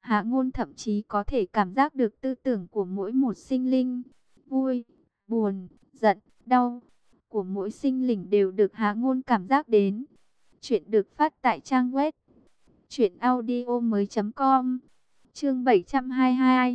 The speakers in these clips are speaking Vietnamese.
Hạ Ngôn thậm chí có thể cảm giác được tư tưởng của mỗi một sinh linh, vui, buồn, giận, đau của mỗi sinh linh đều được Hạ Ngôn cảm giác đến. Chuyện được phát tại trang web truyệnaudiomoi.com. Chương 722,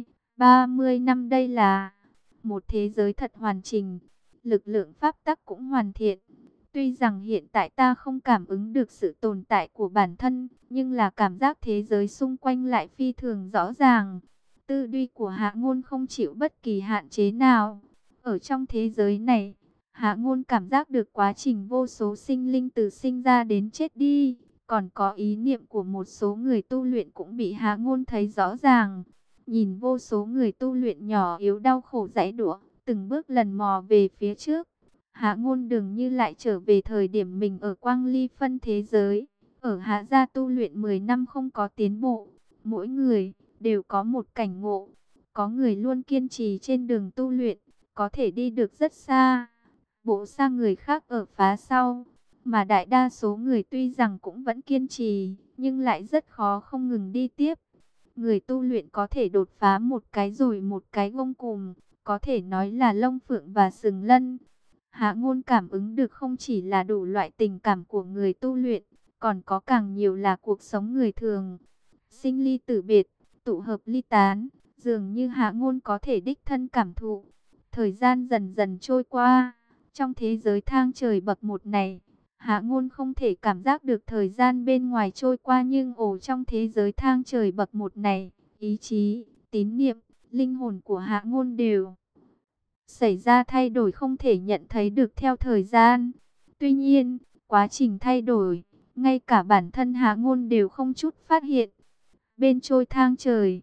30 năm. Đây là một thế giới thật hoàn chỉnh, lực lượng pháp tắc cũng hoàn thiện. Tuy rằng hiện tại ta không cảm ứng được sự tồn tại của bản thân, nhưng là cảm giác thế giới xung quanh lại phi thường rõ ràng. Tư duy của Hạ Ngôn không chịu bất kỳ hạn chế nào. Ở trong thế giới này, Hạ Ngôn cảm giác được quá trình vô số sinh linh từ sinh ra đến chết đi. Còn có ý niệm của một số người tu luyện cũng bị Hạ Ngôn thấy rõ ràng. Nhìn vô số người tu luyện nhỏ yếu đau khổ giãy giụa, từng bước lần mò về phía trước. Hạ Ngôn dường như lại trở về thời điểm mình ở Quang Ly phân thế giới. Ở Hạ gia tu luyện 10 năm không có tiến bộ. Mỗi người đều có một cảnh ngộ. Có người luôn kiên trì trên đường tu luyện, có thể đi được rất xa. Bộ xa người khác ở phá sau. Mà đại đa số người tuy rằng cũng vẫn kiên trì, nhưng lại rất khó không ngừng đi tiếp. Người tu luyện có thể đột phá một cái rồi một cái gông cùm, có thể nói là lông phượng và sừng lân. Hạ Ngôn cảm ứng được không chỉ là đủ loại tình cảm của người tu luyện, còn có càng nhiều là cuộc sống người thường. Sinh ly tử biệt, tụ hợp ly tán, dường như Hạ Ngôn có thể đích thân cảm thụ. Thời gian dần dần trôi qua, trong thế giới thang trời bậc một này, Hạ Ngôn không thể cảm giác được thời gian bên ngoài trôi qua, nhưng trong thế giới thang trời bậc một này, ý chí, tín niệm, linh hồn của Hạ Ngôn đều xảy ra thay đổi không thể nhận thấy được theo thời gian. Tuy nhiên, quá trình thay đổi, ngay cả bản thân Hạ Ngôn đều không chút phát hiện. Bên trôi thang trời,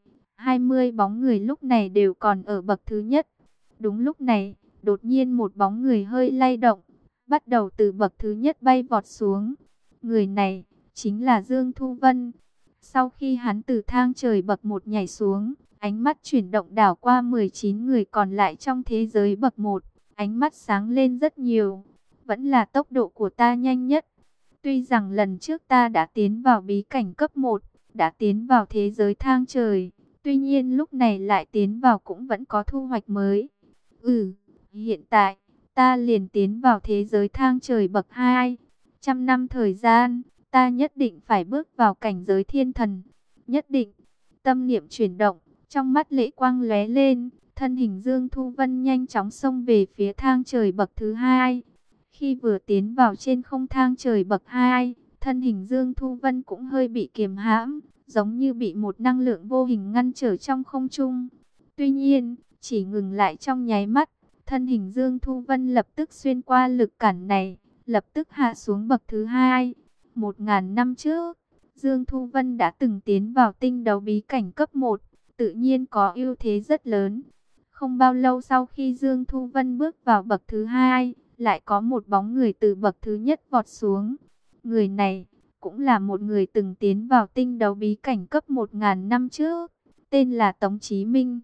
20 bóng người lúc này đều còn ở bậc thứ nhất. Đúng lúc này, đột nhiên một bóng người hơi lay động, bắt đầu từ bậc thứ nhất bay vọt xuống. Người này chính là Dương Thu Vân. Sau khi hắn từ thang trời bậc 1 nhảy xuống, ánh mắt chuyển động đảo qua 19 người còn lại trong thế giới bậc 1, ánh mắt sáng lên rất nhiều. Vẫn là tốc độ của ta nhanh nhất. Tuy rằng lần trước ta đã tiến vào bí cảnh cấp 1, đã tiến vào thế giới thang trời, tuy nhiên lúc này lại tiến vào cũng vẫn có thu hoạch mới. Hiện tại, ta liền tiến vào thế giới thang trời bậc 2. 100 năm thời gian, ta nhất định phải bước vào cảnh giới thiên thần. Nhất định. Tâm niệm chuyển động, trong mắt lệ quang lóe lên, thân hình Dương Thu Vân nhanh chóng xông về phía thang trời bậc thứ 2. Khi vừa tiến vào trên không thang trời bậc 2, thân hình Dương Thu Vân cũng hơi bị kiềm hãm, giống như bị một năng lượng vô hình ngăn trở trong không trung. Tuy nhiên, chỉ ngừng lại trong nháy mắt, thân hình Dương Thu Vân lập tức xuyên qua lực cản này, lập tức hạ xuống bậc thứ 2. 1000 năm trước, Dương Thu Vân đã từng tiến vào tinh đấu bí cảnh cấp 1, tự nhiên có ưu thế rất lớn. Không bao lâu sau khi Dương Thu Vân bước vào bậc thứ 2, lại có một bóng người từ bậc thứ nhất vọt xuống. Người này cũng là một người từng tiến vào tinh đấu bí cảnh cấp 1000 năm trước, tên là Tống Chí Minh.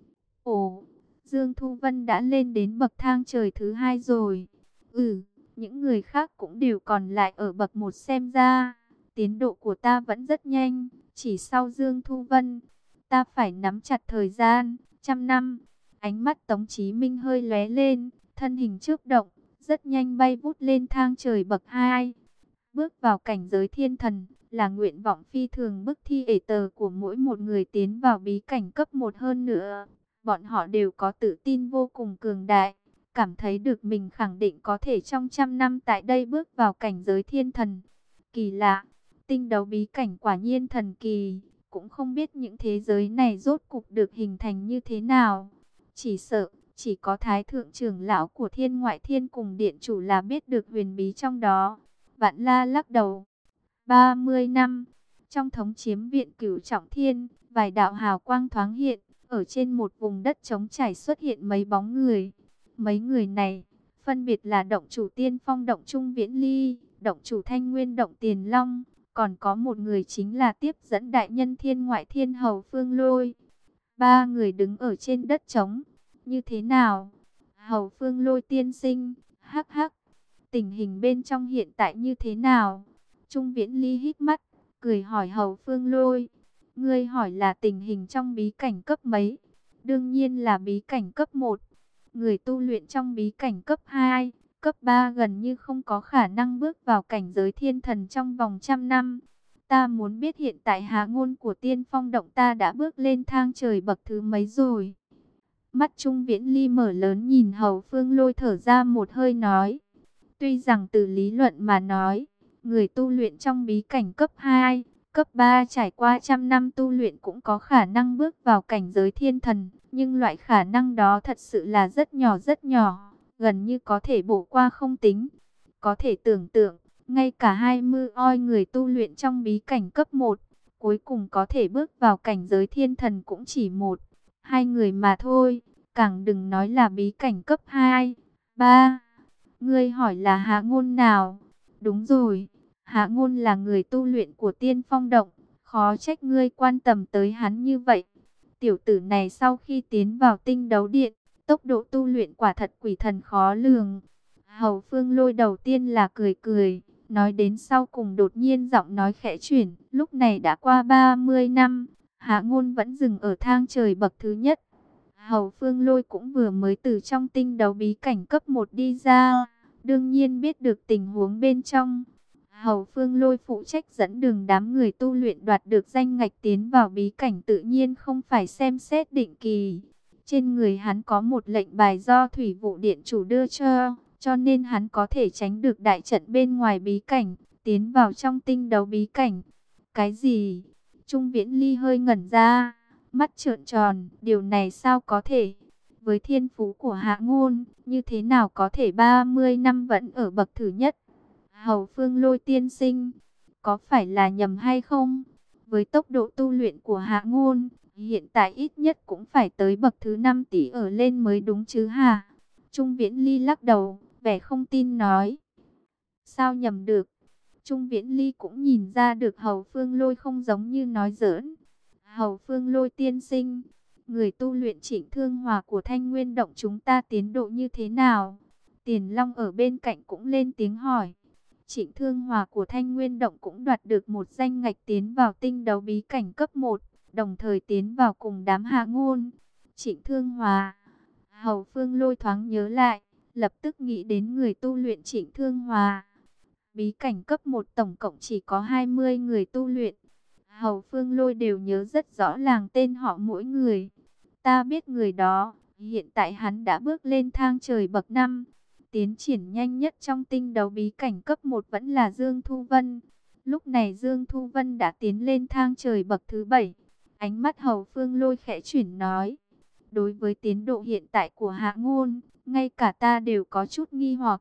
Dương Thu Vân đã lên đến bậc thang trời thứ 2 rồi. Những người khác cũng đều còn lại ở bậc 1, xem ra tiến độ của ta vẫn rất nhanh, chỉ sau Dương Thu Vân. Ta phải nắm chặt thời gian, 100 năm. Ánh mắt Tống Chí Minh hơi lóe lên, thân hình chớp động, rất nhanh bay vút lên thang trời bậc 2. Bước vào cảnh giới thiên thần là nguyện vọng phi thường bức thi ể tờ của mỗi một người tiến vào bí cảnh cấp 1 hơn nữa. Bọn họ đều có tự tin vô cùng cường đại, cảm thấy được mình khẳng định có thể trong 100 năm tại đây bước vào cảnh giới thiên thần. Kỳ lạ, tinh đấu bí cảnh quả nhiên thần kỳ, cũng không biết những thế giới này rốt cục được hình thành như thế nào. Chỉ sợ, chỉ có Thái Thượng trưởng lão của Thiên Ngoại Thiên cùng Điện Chủ là biết được huyền bí trong đó. Vạn La lắc đầu. 30 năm, trong thống chiếm viện Cửu Trọng Thiên, vài đạo hào quang thoáng hiện, ở trên một vùng đất trống trải xuất hiện mấy bóng người. Mấy người này, phân biệt là Động Chủ Tiên Phong Động Trung Viễn Ly, Động Chủ Thanh Nguyên Động Tiền Long, còn có một người chính là tiếp dẫn đại nhân Thiên Ngoại Thiên Hầu Phương Lôi. Ba người đứng ở trên đất trống. Như thế nào? Hầu Phương Lôi tiên sinh, hắc hắc. Tình hình bên trong hiện tại như thế nào? Trung Viễn Ly hít mắt, cười hỏi Hầu Phương Lôi. Ngươi hỏi là tình hình trong bí cảnh cấp mấy? Đương nhiên là bí cảnh cấp 1. Người tu luyện trong bí cảnh cấp 2, cấp 3 gần như không có khả năng bước vào cảnh giới thiên thần trong vòng trăm năm. Ta muốn biết hiện tại hạ ngôn của Tiên Phong Động ta đã bước lên thang trời bậc thứ mấy rồi? Mắt Trung Viễn Ly mở lớn nhìn Hầu Phương Lôi, thở ra một hơi nói. Tuy rằng từ lý luận mà nói, người tu luyện trong bí cảnh cấp 2, cấp 3 trải qua trăm năm tu luyện cũng có khả năng bước vào cảnh giới thiên thần, nhưng loại khả năng đó thật sự là rất nhỏ, gần như có thể bổ qua không tính. Có thể tưởng tượng, ngay cả 20 oi người tu luyện trong bí cảnh cấp 1, cuối cùng có thể bước vào cảnh giới thiên thần cũng chỉ một, hai người mà thôi, càng đừng nói là bí cảnh cấp 2, 3. Ngươi hỏi là Hạ Ngôn nào? Đúng rồi, Hạ Ngôn là người tu luyện của Tiên Phong Động, khó trách ngươi quan tâm tới hắn như vậy. Tiểu tử này sau khi tiến vào tinh đấu điện, tốc độ tu luyện quả thật quỷ thần khó lường. Hầu Phương Lôi đầu tiên là cười cười, nói đến sau cùng đột nhiên giọng nói khẽ chuyển, lúc này đã qua 30 năm, Hạ Ngôn vẫn dừng ở thang trời bậc thứ nhất. Hầu Phương Lôi cũng vừa mới từ trong tinh đấu bí cảnh cấp 1 đi ra, đương nhiên biết được tình huống bên trong. Hầu Phương Lôi phụ trách dẫn đường đám người tu luyện đoạt được danh ngạch tiến vào bí cảnh, tự nhiên không phải xem xét định kỳ. Trên người hắn có một lệnh bài do Thủy Vụ Điện chủ đưa cho nên hắn có thể tránh được đại trận bên ngoài bí cảnh, tiến vào trong tinh đấu bí cảnh. Cái gì? Trung Viễn Ly hơi ngẩn ra, mắt trợn tròn, điều này sao có thể? Với thiên phú của Hạ Ngôn, như thế nào có thể 30 năm vẫn ở bậc thứ nhất? Hầu Phương Lôi tiên sinh, có phải là nhầm hay không? Với tốc độ tu luyện của Hạ Ngôn, hiện tại ít nhất cũng phải tới bậc thứ 5 tỷ ở lên mới đúng chứ hả? Trung Viễn Ly lắc đầu, vẻ không tin nói. Sao nhầm được? Trung Viễn Ly cũng nhìn ra được Hầu Phương Lôi không giống như nói giỡn. Hầu Phương Lôi tiên sinh, người tu luyện Trịnh Thương Hòa của Thanh Nguyên Động chúng ta tiến độ như thế nào? Tiền Long ở bên cạnh cũng lên tiếng hỏi. Trịnh Thương Hòa của Thanh Nguyên Động cũng đoạt được một danh ngạch tiến vào tinh đấu bí cảnh cấp 1, đồng thời tiến vào cùng đám Hạ Ngôn. Trịnh Thương Hòa, Hầu Phương Lôi thoáng nhớ lại, lập tức nghĩ đến người tu luyện Trịnh Thương Hòa. Bí cảnh cấp 1 tổng cộng chỉ có 20 người tu luyện. Hầu Phương Lôi đều nhớ rất rõ ràng tên họ mỗi người. Ta biết người đó, hiện tại hắn đã bước lên thang trời bậc 5. Tiến triển nhanh nhất trong tinh đấu bí cảnh cấp 1 vẫn là Dương Thu Vân. Lúc này Dương Thu Vân đã tiến lên thang trời bậc thứ 7. Ánh mắt Hầu Phương Lôi khẽ chuyển nói. Đối với tiến độ hiện tại của Hạ Ngôn, ngay cả ta đều có chút nghi hoặc.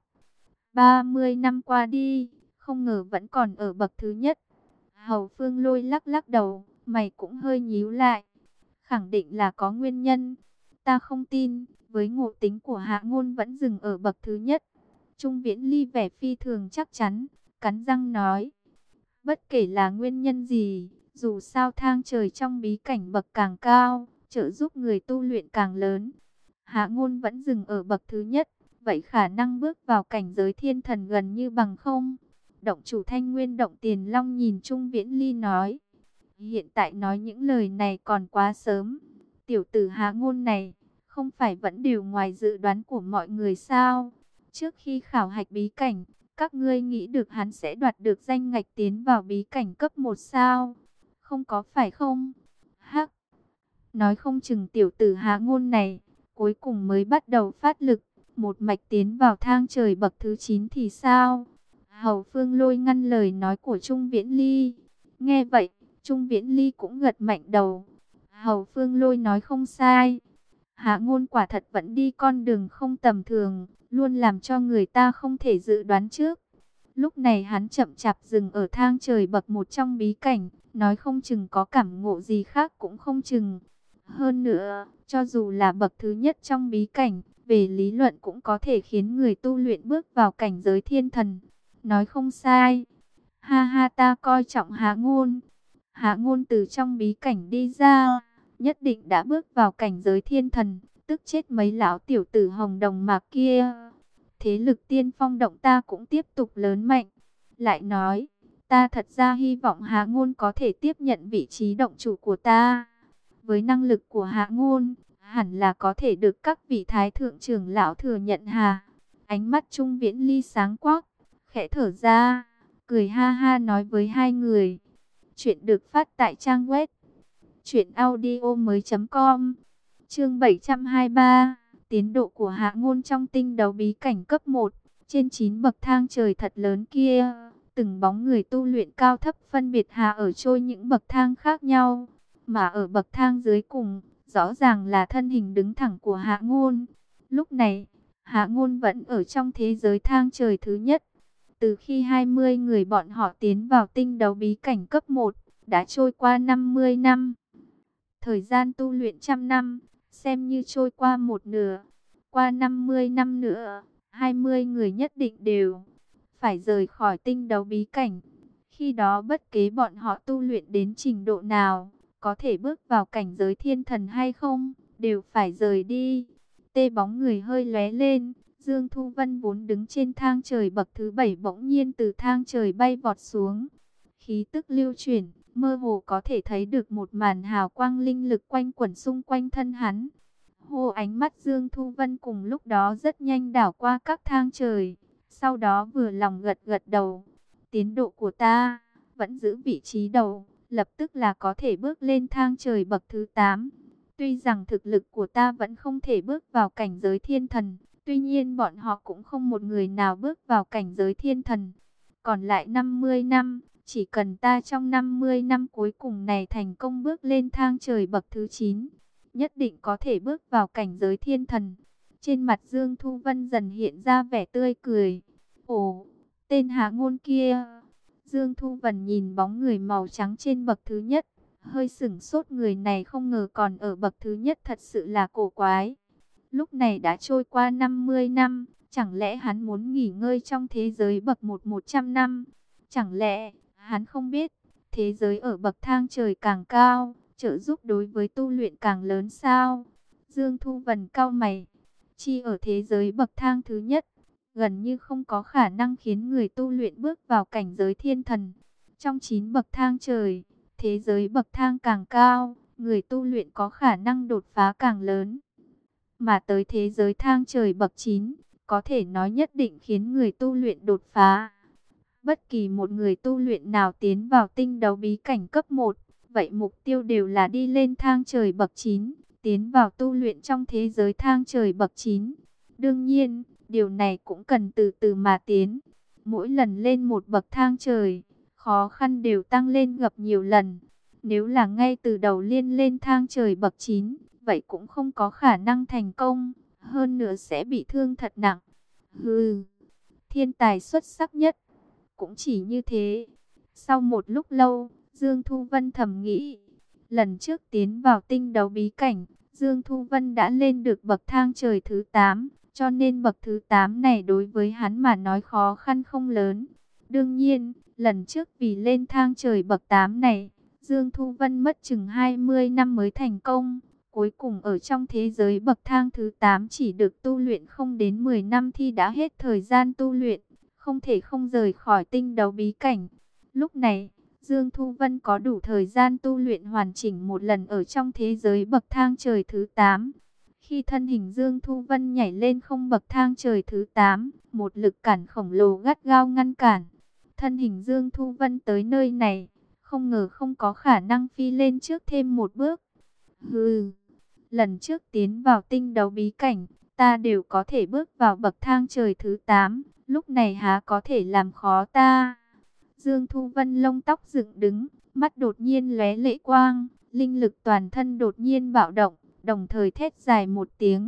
30 năm qua đi, không ngờ vẫn còn ở bậc thứ nhất. Hầu Phương Lôi lắc lắc đầu, mày cũng hơi nhíu lại. Khẳng định là có nguyên nhân. Ta không tin, với ngộ tính của Hạ Ngôn vẫn dừng ở bậc thứ nhất. Trung Viễn Ly vẻ phi thường chắc chắn, cắn răng nói. Bất kể là nguyên nhân gì, dù sao thang trời trong bí cảnh bậc càng cao, trợ giúp người tu luyện càng lớn. Hạ Ngôn vẫn dừng ở bậc thứ nhất, vậy khả năng bước vào cảnh giới thiên thần gần như bằng không. Động chủ Thanh Nguyên Động Tiền Long nhìn Trung Viễn Ly nói. Hiện tại nói những lời này còn quá sớm. Tiểu tử Hạ Ngôn này, không phải vẫn đều ngoài dự đoán của mọi người sao? Trước khi khảo hạch bí cảnh, các ngươi nghĩ được hắn sẽ đoạt được danh ngạch tiến vào bí cảnh cấp 1 sao? Không có phải không? Hắc! Nói không chừng tiểu tử Hạ Ngôn này, cuối cùng mới bắt đầu phát lực, một mạch tiến vào thang trời bậc thứ 9 thì sao? Hầu Phương Lôi ngăn lời nói của Trung Viễn Ly. Nghe vậy, Trung Viễn Ly cũng gật mạnh đầu. Hầu Phương Lôi nói không sai. Hạ Ngôn quả thật vẫn đi con đường không tầm thường, luôn làm cho người ta không thể dự đoán trước. Lúc này hắn chậm chạp dừng ở thang trời bậc 1 trong bí cảnh, nói không chừng có cảm ngộ gì khác cũng không chừng. Hơn nữa, cho dù là bậc thứ nhất trong bí cảnh, về lý luận cũng có thể khiến người tu luyện bước vào cảnh giới thiên thần. Nói không sai. Ha ha, ta coi trọng Hạ Ngôn. Hạ Ngôn từ trong bí cảnh đi ra, nhất định đã bước vào cảnh giới thiên thần, tức chết mấy lão tiểu tử hồng đồng mạc kia. Thế lực Tiên Phong Động ta cũng tiếp tục lớn mạnh. Lại nói, Ta thật ra hy vọng Hạ Ngôn có thể tiếp nhận vị trí động chủ của ta. Với năng lực của Hạ Ngôn, hẳn là có thể được các vị thái thượng trưởng lão thừa nhận hà. Ánh mắt Trung Viễn Ly sáng quắc, khẽ thở ra, cười ha ha nói với hai người. Chuyện được phát tại trang web truyệnaudiomoi.com. Chương 723, tiến độ của Hạ Ngôn trong tinh đấu bí cảnh cấp 1. Trên 9 bậc thang trời thật lớn kia, từng bóng người tu luyện cao thấp phân biệt hạ ở trôi những bậc thang khác nhau, mà ở bậc thang dưới cùng, rõ ràng là thân hình đứng thẳng của Hạ Ngôn. Lúc này, Hạ Ngôn vẫn ở trong thế giới thang trời thứ nhất. Từ khi 20 người bọn họ tiến vào tinh đấu bí cảnh cấp 1, đã trôi qua 50 năm. Thời gian tu luyện trăm năm, xem như trôi qua một nửa. Qua 50 năm nữa, 20 người nhất định đều phải rời khỏi tinh đấu bí cảnh. Khi đó bất kể bọn họ tu luyện đến trình độ nào, có thể bước vào cảnh giới thiên thần hay không, đều phải rời đi. Tê bóng người hơi lóe lên, Dương Thu Vân vốn đứng trên thang trời bậc thứ 7 bỗng nhiên từ thang trời bay vọt xuống. Khí tức lưu chuyển, mơ hồ có thể thấy được một màn hào quang linh lực quanh quẩn xung quanh thân hắn. Hô, ánh mắt Dương Thu Vân cùng lúc đó rất nhanh đảo qua các thang trời, sau đó vừa lòng gật gật đầu. Tiến độ của ta vẫn giữ vị trí đầu, lập tức là có thể bước lên thang trời bậc thứ 8. Tuy rằng thực lực của ta vẫn không thể bước vào cảnh giới thiên thần, tuy nhiên bọn họ cũng không một người nào bước vào cảnh giới thiên thần. Còn lại 50 năm, chỉ cần ta trong 50 năm cuối cùng này thành công bước lên thang trời bậc thứ 9, nhất định có thể bước vào cảnh giới thiên thần. Trên mặt Dương Thu Vân dần hiện ra vẻ tươi cười. Ồ, tên Hạ Ngôn kia. Dương Thu Vân nhìn bóng người màu trắng trên bậc thứ nhất, hơi sửng sốt, người này không ngờ còn ở bậc thứ nhất, thật sự là cổ quái. Lúc này đã trôi qua 50 năm, chẳng lẽ hắn muốn nghỉ ngơi trong thế giới bậc 100 năm? Chẳng lẽ hắn không biết, thế giới ở bậc thang trời càng cao, trợ giúp đối với tu luyện càng lớn sao? Dương Thu Vân cau mày, chi ở thế giới bậc thang thứ nhất, gần như không có khả năng khiến người tu luyện bước vào cảnh giới thiên thần. Trong 9 bậc thang trời, thế giới bậc thang càng cao, người tu luyện có khả năng đột phá càng lớn. Mà tới thế giới thang trời bậc 9, có thể nói nhất định khiến người tu luyện đột phá. Bất kỳ một người tu luyện nào tiến vào tinh đấu bí cảnh cấp 1, vậy mục tiêu đều là đi lên thang trời bậc 9, tiến vào tu luyện trong thế giới thang trời bậc 9. Đương nhiên, điều này cũng cần từ từ mà tiến. Mỗi lần lên một bậc thang trời, khó khăn đều tăng lên gấp nhiều lần. Nếu là ngay từ đầu liên lên thang trời bậc 9, vậy cũng không có khả năng thành công, hơn nữa sẽ bị thương thật nặng. Hừ, thiên tài xuất sắc nhất cũng chỉ như thế. Sau một lúc lâu, Dương Thu Vân thầm nghĩ, lần trước tiến vào tinh đấu bí cảnh, Dương Thu Vân đã lên được bậc thang trời thứ 8, cho nên bậc thứ 8 này đối với hắn mà nói khó khăn không lớn. Đương nhiên, lần trước vì lên thang trời bậc 8 này, Dương Thu Vân mất chừng 20 năm mới thành công. Cuối cùng ở trong thế giới bậc thang thứ 8 chỉ được tu luyện không đến 10 năm thì đã hết thời gian tu luyện, không thể không rời khỏi tinh đấu bí cảnh. Lúc này, Dương Thu Vân có đủ thời gian tu luyện hoàn chỉnh một lần ở trong thế giới bậc thang trời thứ 8. Khi thân hình Dương Thu Vân nhảy lên không bậc thang trời thứ 8, một lực cản khổng lồ gắt gao ngăn cản. Thân hình Dương Thu Vân tới nơi này, không ngờ không có khả năng phi lên trước thêm một bước. Hừ, lần trước tiến vào tinh đấu bí cảnh, ta đều có thể bước vào bậc thang trời thứ 8, lúc này há có thể làm khó ta. Dương Thu Vân lông tóc dựng đứng, mắt đột nhiên lóe lệ quang, linh lực toàn thân đột nhiên bạo động, đồng thời thét dài một tiếng.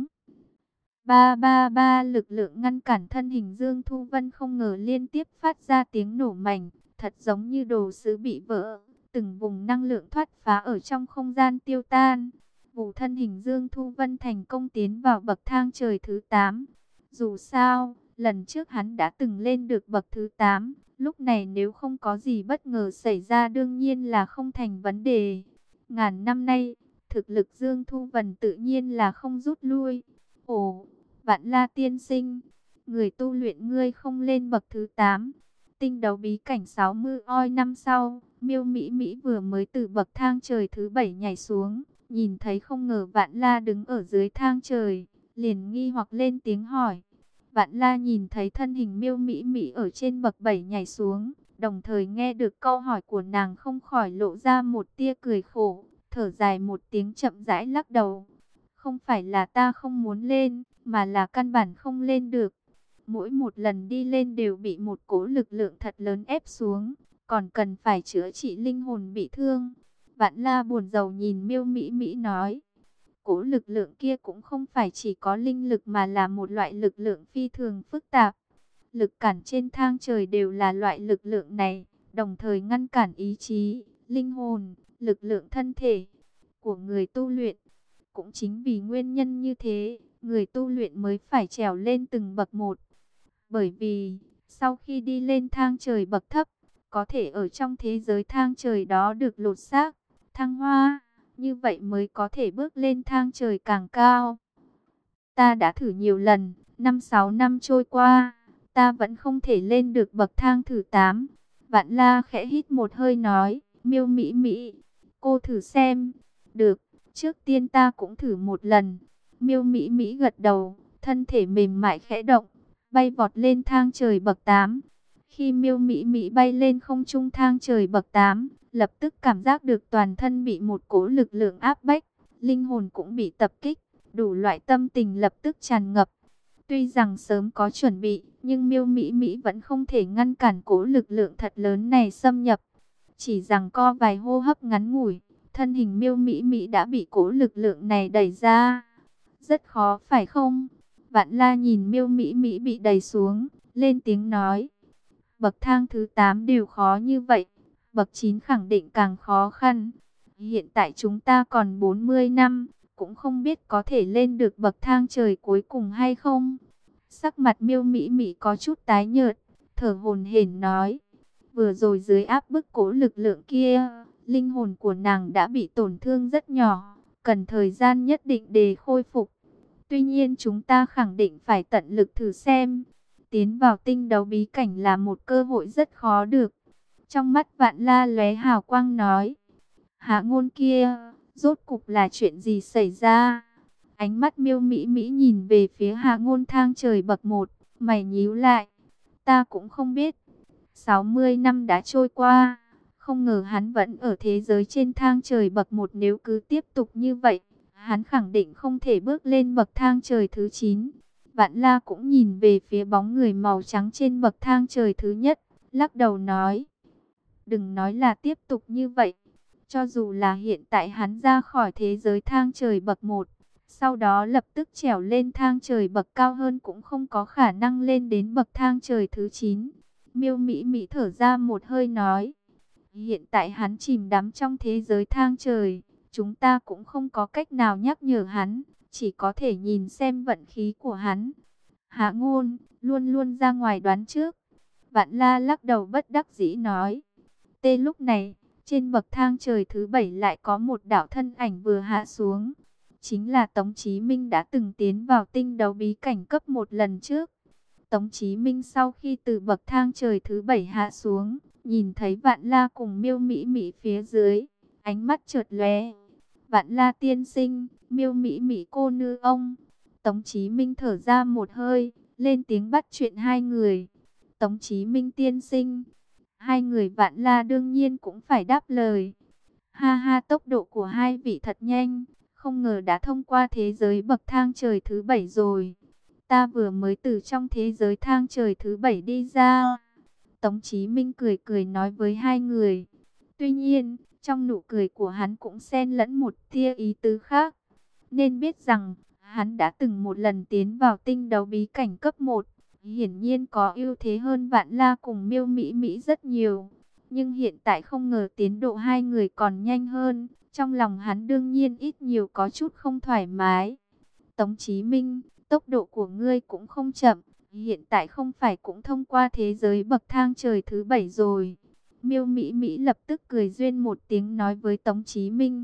Ba ba ba, lực lượng ngăn cản thân hình Dương Thu Vân không ngờ liên tiếp phát ra tiếng nổ mạnh, thật giống như đồ sứ bị vỡ, từng vùng năng lượng thoát phá ở trong không gian tiêu tan. Vụ thân hình Dương Thu Vân thành công tiến vào bậc thang trời thứ 8. Dù sao, lần trước hắn đã từng lên được bậc thứ 8, lúc này nếu không có gì bất ngờ xảy ra đương nhiên là không thành vấn đề. Ngàn năm nay, thực lực Dương Thu Vân tự nhiên là không rút lui. Ồ, Vạn La tiên sinh, người tu luyện ngươi không lên bậc thứ 8, Tinh đấu bí cảnh 60 oi năm sau, Miêu Mỹ Mỹ vừa mới từ bậc thang trời thứ 7 nhảy xuống, nhìn thấy không ngờ Vạn La đứng ở dưới thang trời, liền nghi hoặc lên tiếng hỏi. Vạn La nhìn thấy thân hình Miêu Mỹ Mỹ ở trên bậc 7 nhảy xuống, đồng thời nghe được câu hỏi của nàng không khỏi lộ ra một tia cười khổ, thở dài một tiếng chậm rãi lắc đầu. Không phải là ta không muốn lên, mà là căn bản không lên được. Mỗi một lần đi lên đều bị một cỗ lực lượng thật lớn ép xuống, còn cần phải chữa trị linh hồn bị thương. Vạn La buồn rầu nhìn Miêu Mỹ Mỹ nói, cỗ lực lượng kia cũng không phải chỉ có linh lực mà là một loại lực lượng phi thường phức tạp. Lực cản trên thang trời đều là loại lực lượng này, đồng thời ngăn cản ý chí, linh hồn, lực lượng thân thể của người tu luyện. Cũng chính vì nguyên nhân như thế, người tu luyện mới phải trèo lên từng bậc một. Bởi vì, sau khi đi lên thang trời bậc thấp, có thể ở trong thế giới thang trời đó được lột xác, thăng hoa, như vậy mới có thể bước lên thang trời càng cao. Ta đã thử nhiều lần, 5-6 năm trôi qua, ta vẫn không thể lên được bậc thang thứ 8. Vạn La khẽ hít một hơi nói, Miêu Mỹ Mỹ, cô thử xem. Được, trước tiên ta cũng thử một lần. Miêu Mỹ Mỹ gật đầu, thân thể mềm mại khẽ động, bay vọt lên thang trời bậc 8. Khi Miêu Mỹ Mỹ bay lên không trung thang trời bậc 8, lập tức cảm giác được toàn thân bị một cỗ lực lượng áp bách, linh hồn cũng bị tập kích, đủ loại tâm tình lập tức tràn ngập. Tuy rằng sớm có chuẩn bị, nhưng Miêu Mỹ Mỹ vẫn không thể ngăn cản cỗ lực lượng thật lớn này xâm nhập. Chỉ giằng co vài hô hấp ngắn ngủi, thân hình Miêu Mỹ Mỹ đã bị cỗ lực lượng này đẩy ra. Rất khó phải không? Vạn La nhìn Miêu Mỹ Mỹ bị đẩy xuống, lên tiếng nói. Bậc thang thứ 8 đều khó như vậy, bậc 9 khẳng định càng khó khăn. Hiện tại chúng ta còn 40 năm, cũng không biết có thể lên được bậc thang trời cuối cùng hay không. Sắc mặt Miêu Mỹ Mỹ có chút tái nhợt, thở hổn hển nói. Vừa rồi dưới áp bức cố lực lượng kia, linh hồn của nàng đã bị tổn thương rất nhỏ, cần thời gian nhất định để khôi phục. Tuy nhiên chúng ta khẳng định phải tận lực thử xem. Tiến vào tinh đấu bí cảnh là một cơ hội rất khó được. Trong mắt Vạn La lóe hào quang nói. Hạ ngôn kia, rốt cục là chuyện gì xảy ra? Ánh mắt Miêu Mỹ Mỹ nhìn về phía Hạ ngôn thang trời bậc 1, mày nhíu lại. Ta cũng không biết. 60 năm đã trôi qua, không ngờ hắn vẫn ở thế giới trên thang trời bậc 1, nếu cứ tiếp tục như vậy, hắn khẳng định không thể bước lên bậc thang trời thứ 9. Vạn La cũng nhìn về phía bóng người màu trắng trên bậc thang trời thứ nhất, lắc đầu nói. Đừng nói là tiếp tục như vậy, cho dù là hiện tại hắn ra khỏi thế giới thang trời bậc 1, sau đó lập tức trèo lên thang trời bậc cao hơn cũng không có khả năng lên đến bậc thang trời thứ 9. Miêu Mỹ Mỹ thở ra một hơi nói. Hiện tại hắn chìm đắm trong thế giới thang trời, chúng ta cũng không có cách nào nhắc nhở hắn, chỉ có thể nhìn xem vận khí của hắn. Hạ ngôn, luôn luôn ra ngoài đoán trước. Vạn La lắc đầu bất đắc dĩ nói. Tê lúc này, trên bậc thang trời thứ 7 lại có một đạo thân ảnh vừa hạ xuống. Chính là Tống Chí Minh đã từng tiến vào tinh đấu bí cảnh cấp 1 lần trước. Tống Chí Minh sau khi từ bậc thang trời thứ 7 hạ xuống, nhìn thấy Vạn La cùng Miêu Mỹ Mỹ phía dưới, ánh mắt chợt lóe. Vạn La tiên sinh, Miêu Mỹ Mỹ cô nương ông. Tống Chí Minh thở ra một hơi, lên tiếng bắt chuyện hai người. Tống Chí Minh tiên sinh. Hai người Vạn La đương nhiên cũng phải đáp lời. Ha ha, tốc độ của hai vị thật nhanh, không ngờ đã thông qua thế giới bậc thang trời thứ 7 rồi. Ta vừa mới từ trong thế giới thang trời thứ 7 đi ra. Tống Chí Minh cười cười nói với hai người. Tuy nhiên, trong nụ cười của hắn cũng xen lẫn một tia ý tứ khác. Nên biết rằng, hắn đã từng một lần tiến vào tinh đấu bí cảnh cấp 1. Hiển nhiên có ưu thế hơn Vạn La cùng Miêu Mỹ Mỹ rất nhiều. Nhưng hiện tại không ngờ tiến độ hai người còn nhanh hơn. Trong lòng hắn đương nhiên ít nhiều có chút không thoải mái. Tống Chí Minh, tốc độ của ngươi cũng không chậm. Hiện tại không phải cũng thông qua thế giới bậc thang trời thứ 7 rồi. Miêu Mỹ Mỹ lập tức cười duyên một tiếng nói với Tống Chí Minh.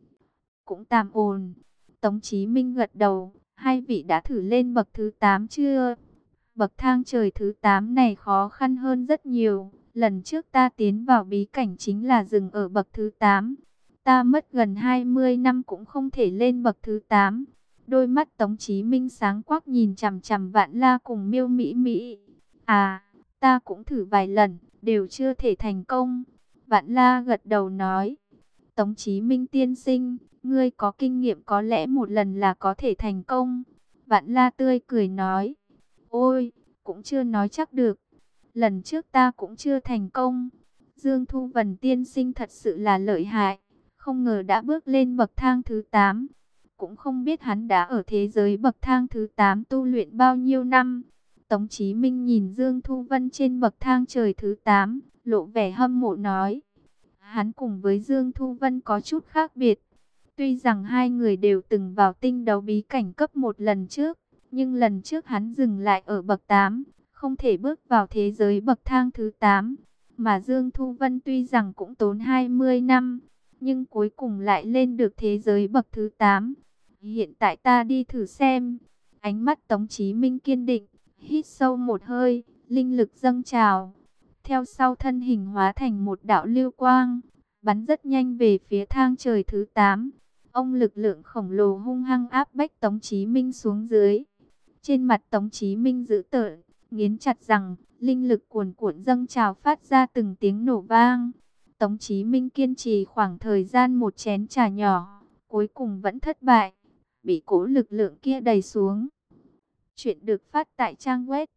Cũng tạm ổn. Tống Chí Minh gật đầu. Hai vị đã thử lên bậc thứ 8 chưa? Bậc thang trời thứ 8 này khó khăn hơn rất nhiều. Lần trước ta tiến vào bí cảnh chính là dừng ở bậc thứ 8. Ta mất gần 20 năm cũng không thể lên bậc thứ 8. Đôi mắt Tống Chí Minh sáng quắc nhìn chằm chằm Vạn La cùng Miêu Mỹ Mỹ. À, ta cũng thử vài lần, đều chưa thể thành công. Vạn La gật đầu nói. Tống Chí Minh tiên sinh, ngươi có kinh nghiệm có lẽ một lần là có thể thành công. Vạn La tươi cười nói. Ôi, cũng chưa nói chắc được. Lần trước ta cũng chưa thành công. Dương Thu Vân tiên sinh thật sự là lợi hại. Không ngờ đã bước lên bậc thang thứ 8. Cũng không biết hắn đã ở thế giới bậc thang thứ 8 tu luyện bao nhiêu năm. Tống Chí Minh nhìn Dương Thu Vân trên bậc thang trời thứ 8, lộ vẻ hâm mộ nói. Hắn cùng với Dương Thu Vân có chút khác biệt. Tuy rằng hai người đều từng vào tinh đấu bí cảnh cấp 1 lần trước, nhưng lần trước hắn dừng lại ở bậc 8, không thể bước vào thế giới bậc thang thứ 8. Mà Dương Thu Vân tuy rằng cũng tốn 20 năm, nhưng cuối cùng lại lên được thế giới bậc thứ 8. Hiện tại ta đi thử xem. Ánh mắt Tống Chí Minh kiên định, hít sâu một hơi, linh lực dâng trào. Theo sau thân hình hóa thành một đạo lưu quang, bắn rất nhanh về phía thang trời thứ 8. Ông lực lượng khổng lồ hung hăng áp bách Tống Chí Minh xuống dưới. Trên mặt Tống Chí Minh dữ tợn, nghiến chặt rằng, linh lực cuồn cuộn dâng trào phát ra từng tiếng nổ vang. Tống Chí Minh kiên trì khoảng thời gian một chén trà nhỏ, cuối cùng vẫn thất bại, bị cỗ lực lượng kia đẩy xuống. Chuyện được phát tại trang web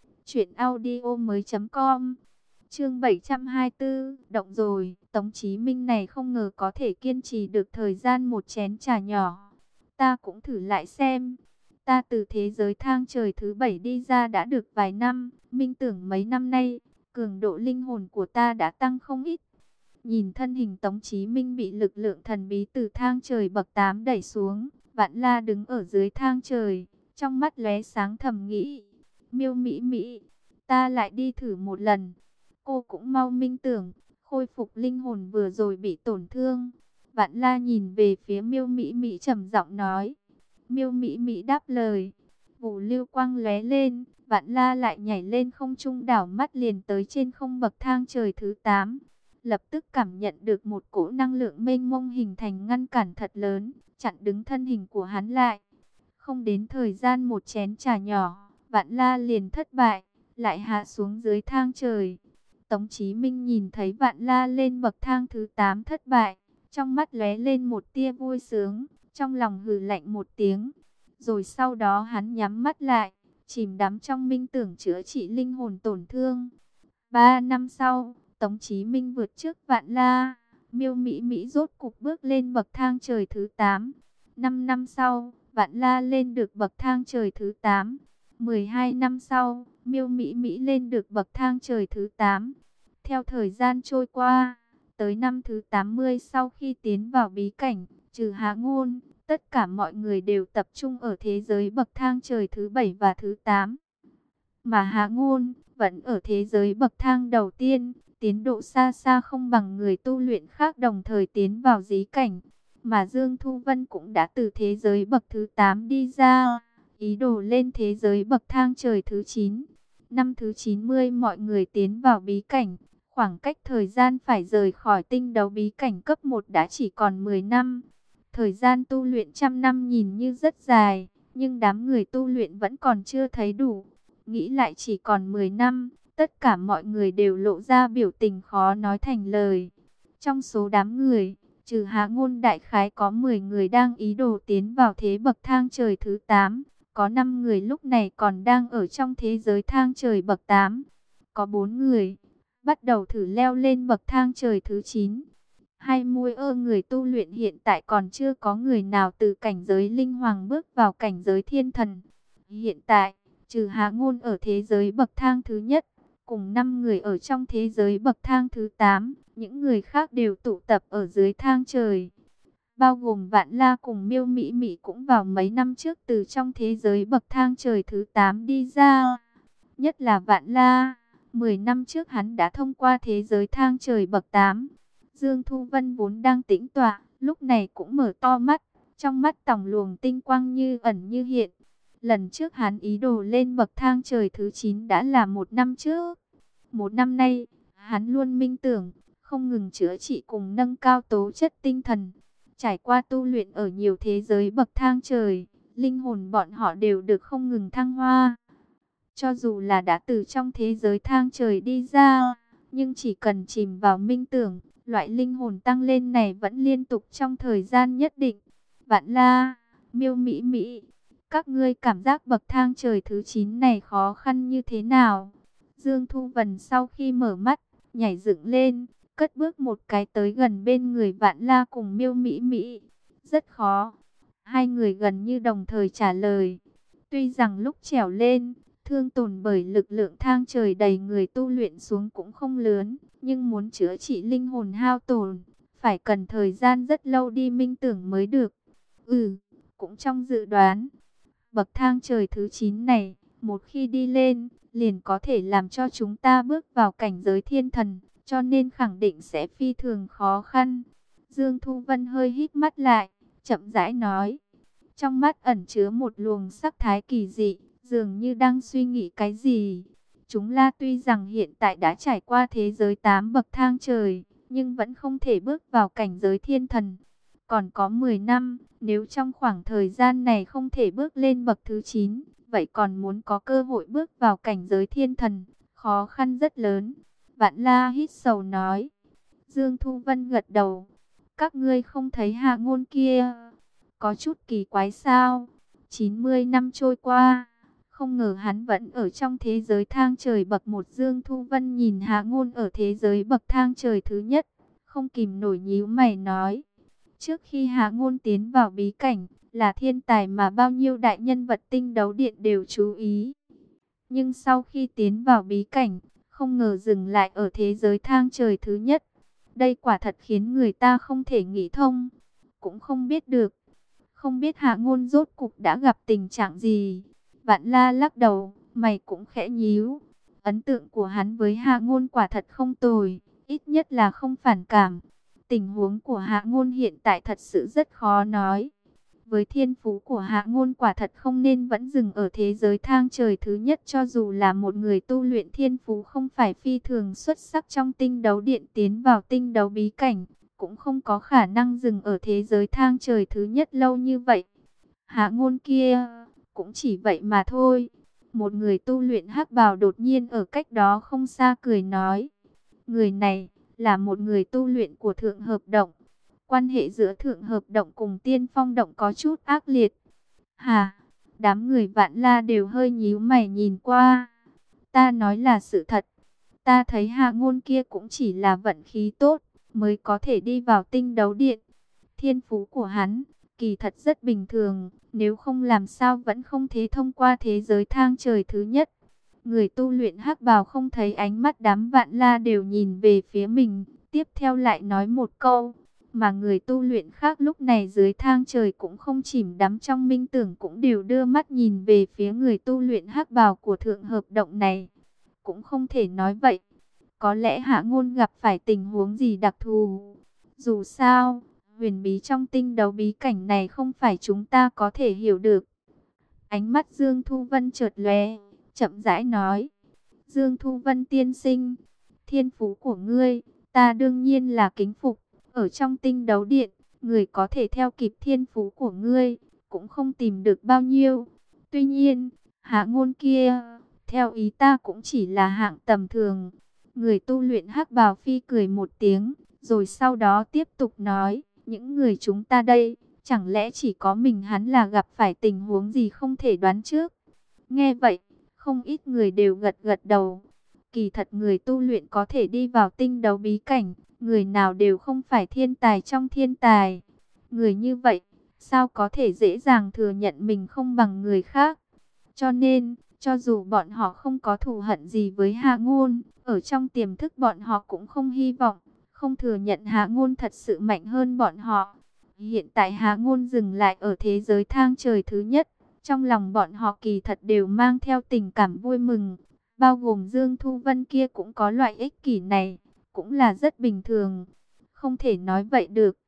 truyệnaudiomoi.com. Chương 724, động rồi. Tống Chí Minh này không ngờ có thể kiên trì được thời gian một chén trà nhỏ. Ta cũng thử lại xem. Ta từ thế giới thang trời thứ 7 đi ra đã được vài năm, minh tưởng mấy năm nay, cường độ linh hồn của ta đã tăng không ít. Nhìn thân hình Tống Chí Minh bị lực lượng thần bí từ thang trời bậc 8 đẩy xuống, Vạn La đứng ở dưới thang trời, trong mắt lóe sáng thầm nghĩ, Miêu Mỹ Mỹ, ta lại đi thử một lần. Cô cũng mau minh tưởng, khôi phục linh hồn vừa rồi bị tổn thương. Vạn La nhìn về phía Miêu Mỹ Mỹ trầm giọng nói. Miêu Mỹ Mỹ đáp lời. Vụ lưu quang lóe lên, Vạn La lại nhảy lên không trung đảo mắt liền tới trên không bậc thang trời thứ 8. Lập tức cảm nhận được một cỗ năng lượng mênh mông hình thành ngăn cản thật lớn, chặn đứng thân hình của hắn lại. Không đến thời gian một chén trà nhỏ, Vạn La liền thất bại, lại hạ xuống dưới thang trời. Tống Chí Minh nhìn thấy Vạn La lên bậc thang thứ 8 thất bại, trong mắt lóe lên một tia vui sướng, trong lòng hừ lạnh một tiếng. Rồi sau đó hắn nhắm mắt lại, chìm đắm trong minh tưởng chữa trị linh hồn tổn thương. 3 năm sau, Tống Chí Minh vượt trước Vạn La, Miêu Mỹ Mỹ rốt cục bước lên bậc thang trời thứ 8. 5 năm sau, Vạn La lên được bậc thang trời thứ 8. 12 năm sau, Miêu Mỹ Mỹ lên được bậc thang trời thứ 8. Theo thời gian trôi qua, tới năm thứ 80 sau khi tiến vào bí cảnh, trừ Hạ Ngôn, tất cả mọi người đều tập trung ở thế giới bậc thang trời thứ 7 và thứ 8. Mà Hạ Ngôn vẫn ở thế giới bậc thang đầu tiên, tiến độ xa xa không bằng người tu luyện khác đồng thời tiến vào bí cảnh. Mà Dương Thu Vân cũng đã từ thế giới bậc thứ 8 đi ra, ý đồ lên thế giới bậc thang trời thứ 9. Năm thứ 90 mọi người tiến vào bí cảnh, khoảng cách thời gian phải rời khỏi tinh đấu bí cảnh cấp 1 đã chỉ còn 10 năm. Thời gian tu luyện trăm năm nhìn như rất dài, nhưng đám người tu luyện vẫn còn chưa thấy đủ. Nghĩ lại chỉ còn 10 năm, tất cả mọi người đều lộ ra biểu tình khó nói thành lời. Trong số đám người, trừ Hạ Ngôn đại khái có 10 người đang ý đồ tiến vào thế bậc thang trời thứ 8. Có 5 người lúc này còn đang ở trong thế giới thang trời bậc 8. Có 4 người bắt đầu thử leo lên bậc thang trời thứ 9. 20 người tu luyện hiện tại còn chưa có người nào từ cảnh giới linh hoàng bước vào cảnh giới thiên thần. Hiện tại, trừ Hạ Ngôn ở thế giới bậc thang thứ nhất, cùng 5 người ở trong thế giới bậc thang thứ 8, những người khác đều tụ tập ở dưới thang trời. Bao gồm Vạn La cùng Miêu Mỹ Mỹ cũng vào mấy năm trước từ trong thế giới bậc thang trời thứ 8 đi ra. Nhất là Vạn La, 10 năm trước hắn đã thông qua thế giới thang trời bậc 8. Dương Thu Vân vốn đang tĩnh tọa, lúc này cũng mở to mắt, trong mắt tòng luồng tinh quang như ẩn như hiện. Lần trước hắn ý đồ lên bậc thang trời thứ 9 đã là 1 năm trước. 1 năm nay, hắn luôn minh tưởng, không ngừng chữa trị cùng nâng cao tố chất tinh thần. Trải qua tu luyện ở nhiều thế giới bậc thang trời, linh hồn bọn họ đều được không ngừng thăng hoa. Cho dù là đã từ trong thế giới thang trời đi ra, nhưng chỉ cần chìm vào minh tưởng, loại linh hồn tăng lên này vẫn liên tục trong thời gian nhất định. Vạn La, Miêu Mỹ Mỹ, các ngươi cảm giác bậc thang trời thứ 9 này khó khăn như thế nào? Dương Thu Vân sau khi mở mắt, nhảy dựng lên, cất bước một cái tới gần bên người Vạn La cùng Miêu Mỹ Mỹ. Rất khó. Hai người gần như đồng thời trả lời. Tuy rằng lúc trèo lên, thương tổn bởi lực lượng thang trời đầy người tu luyện xuống cũng không lớn, nhưng muốn chữa trị linh hồn hao tổn, phải cần thời gian rất lâu đi minh tưởng mới được. Cũng trong dự đoán, bậc thang trời thứ 9 này, một khi đi lên, liền có thể làm cho chúng ta bước vào cảnh giới thiên thần, cho nên khẳng định sẽ phi thường khó khăn. Dương Thu Vân hơi hít mắt lại, chậm rãi nói. Trong mắt ẩn chứa một luồng sắc thái kỳ dị, dường như đang suy nghĩ cái gì. Chúng La tuy rằng hiện tại đã trải qua thế giới 8 bậc thang trời, nhưng vẫn không thể bước vào cảnh giới thiên thần. Còn có 10 năm, nếu trong khoảng thời gian này không thể bước lên bậc thứ 9, vậy còn muốn có cơ hội bước vào cảnh giới thiên thần, khó khăn rất lớn. Vạn La hít sâu nói. Dương Thu Vân gật đầu. Các ngươi không thấy Hạ Ngôn kia có chút kỳ quái sao? 90 năm trôi qua, không ngờ hắn vẫn ở trong thế giới thang trời bậc 1. Dương Thu Vân nhìn Hạ Ngôn ở thế giới bậc thang trời thứ nhất, không kìm nổi nhíu mày nói. Trước khi Hạ Ngôn tiến vào bí cảnh, là thiên tài mà bao nhiêu đại nhân vật tinh đấu điện đều chú ý. Nhưng sau khi tiến vào bí cảnh, không ngờ dừng lại ở thế giới thang trời thứ nhất. Đây quả thật khiến người ta không thể nghĩ thông. Cũng không biết được. Không biết Hạ Ngôn rốt cục đã gặp tình trạng gì. Vạn La lắc đầu, mày cũng khẽ nhíu. Ấn tượng của hắn với Hạ Ngôn quả thật không tồi, ít nhất là không phản cảm. Tình huống của Hạ Ngôn hiện tại thật sự rất khó nói. Với thiên phú của Hạ Ngôn quả thật không nên vẫn dừng ở thế giới thang trời thứ nhất, cho dù là một người tu luyện thiên phú không phải phi thường xuất sắc trong tinh đấu điện tiến vào tinh đấu bí cảnh, cũng không có khả năng dừng ở thế giới thang trời thứ nhất lâu như vậy. Hạ Ngôn kia cũng chỉ vậy mà thôi. Một người tu luyện hắc bào đột nhiên ở cách đó không xa cười nói. Người này là một người tu luyện của Thượng Hợp Động. Quan hệ giữa Thượng Hợp Động cùng Tiên Phong Động có chút ác liệt. Hà, đám người Vạn La đều hơi nhíu mày nhìn qua. Ta nói là sự thật. Ta thấy Hạ Ngôn kia cũng chỉ là vận khí tốt, mới có thể đi vào tinh đấu điện. Thiên phú của hắn, kỳ thật rất bình thường, nếu không làm sao vẫn không thể thông qua thế giới thang trời thứ nhất. Người tu luyện hắc bào không thấy ánh mắt đám Vạn La đều nhìn về phía mình, tiếp theo lại nói một câu. Mà người tu luyện khác lúc này dưới thang trời cũng không chìm đắm trong minh tưởng, cũng đều đưa mắt nhìn về phía người tu luyện hắc bào của Thượng Hợp Động này. Cũng không thể nói vậy. Có lẽ Hạ Ngôn gặp phải tình huống gì đặc thù. Dù sao, huyền bí trong tinh đấu bí cảnh này không phải chúng ta có thể hiểu được. Ánh mắt Dương Thu Vân chợt lóe, chậm rãi nói. Dương Thu Vân tiên sinh, thiên phú của ngươi, ta đương nhiên là kính phục. Ở trong tinh đấu điện, người có thể theo kịp thiên phú của ngươi, cũng không tìm được bao nhiêu. Tuy nhiên, Hạ Ngôn kia, theo ý ta cũng chỉ là hạng tầm thường. Người tu luyện hắc bào phi cười một tiếng, rồi sau đó tiếp tục nói, những người chúng ta đây, chẳng lẽ chỉ có mình hắn là gặp phải tình huống gì không thể đoán trước. Nghe vậy, không ít người đều gật gật đầu. Kỳ thật người tu luyện có thể đi vào tinh đấu bí cảnh, người nào đều không phải thiên tài trong thiên tài. Người như vậy, sao có thể dễ dàng thừa nhận mình không bằng người khác. Cho nên, cho dù bọn họ không có thù hận gì với Hạ Ngôn, ở trong tiềm thức bọn họ cũng không hy vọng, không thừa nhận Hạ Ngôn thật sự mạnh hơn bọn họ. Hiện tại Hạ Ngôn dừng lại ở thế giới thang trời thứ nhất, trong lòng bọn họ kỳ thật đều mang theo tình cảm vui mừng, bao gồm Dương Thu Vân kia cũng có loại ích kỷ này, cũng là rất bình thường. Không thể nói vậy được.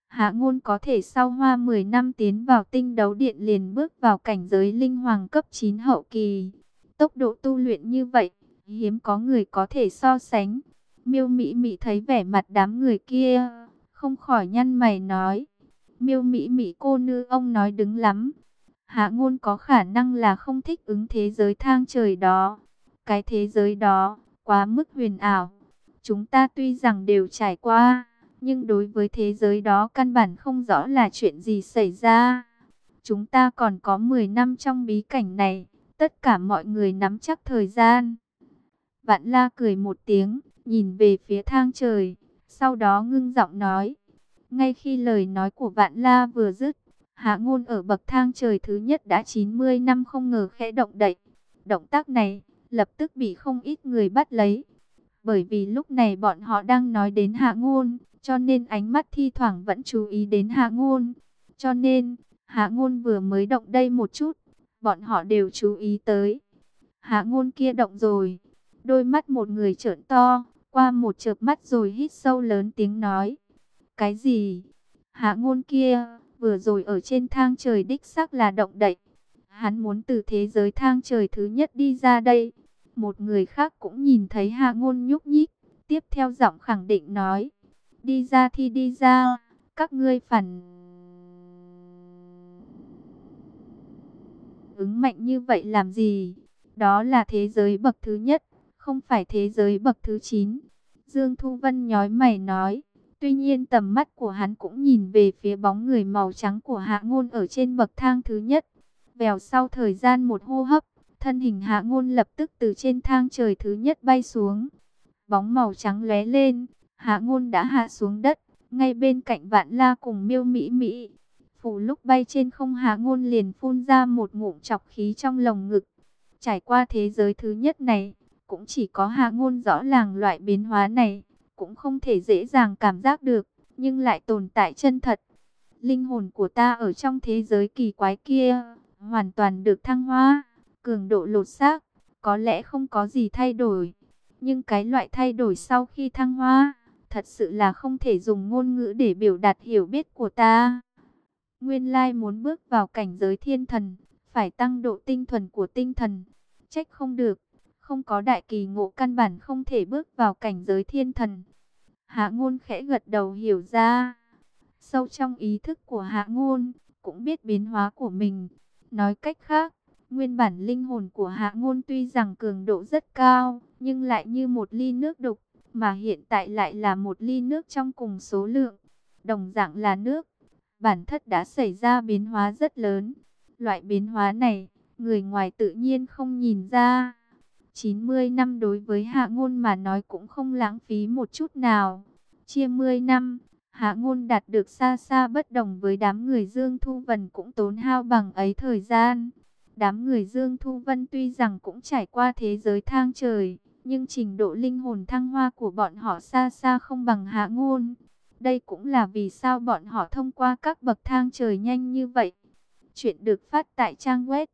Hạ Ngôn có thể sau hoa 10 năm tiến vào tinh đấu điện liền bước vào cảnh giới linh hoàng cấp 9 hậu kỳ. Tốc độ tu luyện như vậy, hiếm có người có thể so sánh. Miêu Mỹ Mỹ thấy vẻ mặt đám người kia, không khỏi nhăn mày nói. Miêu Mỹ Mỹ cô nương ông nói đúng lắm. Hạ Ngôn có khả năng là không thích ứng thế giới thang trời đó. Cái thế giới đó, quá mức huyền ảo. Chúng ta tuy rằng đều trải qua, nhưng đối với thế giới đó căn bản không rõ là chuyện gì xảy ra. Chúng ta còn có 10 năm trong bí cảnh này, tất cả mọi người nắm chắc thời gian. Vạn La cười một tiếng, nhìn về phía thang trời, sau đó ngưng giọng nói. Ngay khi lời nói của Vạn La vừa dứt, Hạ Ngôn ở bậc thang trời thứ nhất đã 90 năm không ngờ khẽ động đậy. Động tác này lập tức bị không ít người bắt lấy. Bởi vì lúc này bọn họ đang nói đến Hạ Ngôn, cho nên ánh mắt thi thoảng vẫn chú ý đến Hạ Ngôn. Cho nên, Hạ Ngôn vừa mới động đây một chút, bọn họ đều chú ý tới. Hạ Ngôn kia động rồi. Đôi mắt một người trợn to, qua một chớp mắt rồi hít sâu lớn tiếng nói. Cái gì? Hạ Ngôn kia, vừa rồi ở trên thang trời đích xác là động đậy. Hắn muốn từ thế giới thang trời thứ nhất đi ra đây. Một người khác cũng nhìn thấy Hạ Ngôn nhúc nhích, tiếp theo giọng khẳng định nói. Đi ra thì đi ra, các ngươi phản ứng mạnh như vậy làm gì? Đó là thế giới bậc thứ nhất, không phải thế giới bậc thứ 9. Dương Thu Vân nhói mày nói. Tuy nhiên tầm mắt của hắn cũng nhìn về phía bóng người màu trắng của Hạ Ngôn ở trên bậc thang thứ nhất. Vèo sau thời gian một hô hấp, thân hình Hạ Ngôn lập tức từ trên thang trời thứ nhất bay xuống. Bóng màu trắng lóe lên, Hạ Ngôn đã hạ xuống đất, ngay bên cạnh Vạn La cùng Miêu Mỹ Mỹ. Phủ lúc bay trên không Hạ Ngôn liền phun ra một ngụm trọc khí trong lồng ngực. Trải qua thế giới thứ nhất này, cũng chỉ có Hạ Ngôn rõ ràng loại biến hóa này, cũng không thể dễ dàng cảm giác được, nhưng lại tồn tại chân thật. Linh hồn của ta ở trong thế giới kỳ quái kia, hoàn toàn được thăng hoa, cường độ lột xác, có lẽ không có gì thay đổi. Nhưng cái loại thay đổi sau khi thăng hoa, thật sự là không thể dùng ngôn ngữ để biểu đạt hiểu biết của ta. Nguyên lai muốn bước vào cảnh giới thiên thần, phải tăng độ tinh thuần của tinh thần. Trách không được, không có đại kỳ ngộ căn bản không thể bước vào cảnh giới thiên thần. Hạ Ngôn khẽ gật đầu hiểu ra. Sâu trong ý thức của Hạ Ngôn, cũng biết biến hóa của mình. Nói cách khác, nguyên bản linh hồn của Hạ Ngôn tuy rằng cường độ rất cao, nhưng lại như một ly nước đục, mà hiện tại lại là một ly nước trong cùng số lượng. Đồng dạng là nước, bản chất đã xảy ra biến hóa rất lớn. Loại biến hóa này, người ngoài tự nhiên không nhìn ra. 90 năm đối với Hạ Ngôn mà nói cũng không lãng phí một chút nào. Chia 10 năm, Hạ Ngôn đạt được xa xa bất đồng với đám người Dương Thu Vân cũng tốn hao bằng ấy thời gian. Đám người Dương Thu Vân tuy rằng cũng trải qua thế giới thang trời, nhưng trình độ linh hồn thăng hoa của bọn họ xa xa không bằng Hạ Ngôn. Đây cũng là vì sao bọn họ thông qua các bậc thang trời nhanh như vậy. Chuyện được phát tại trang web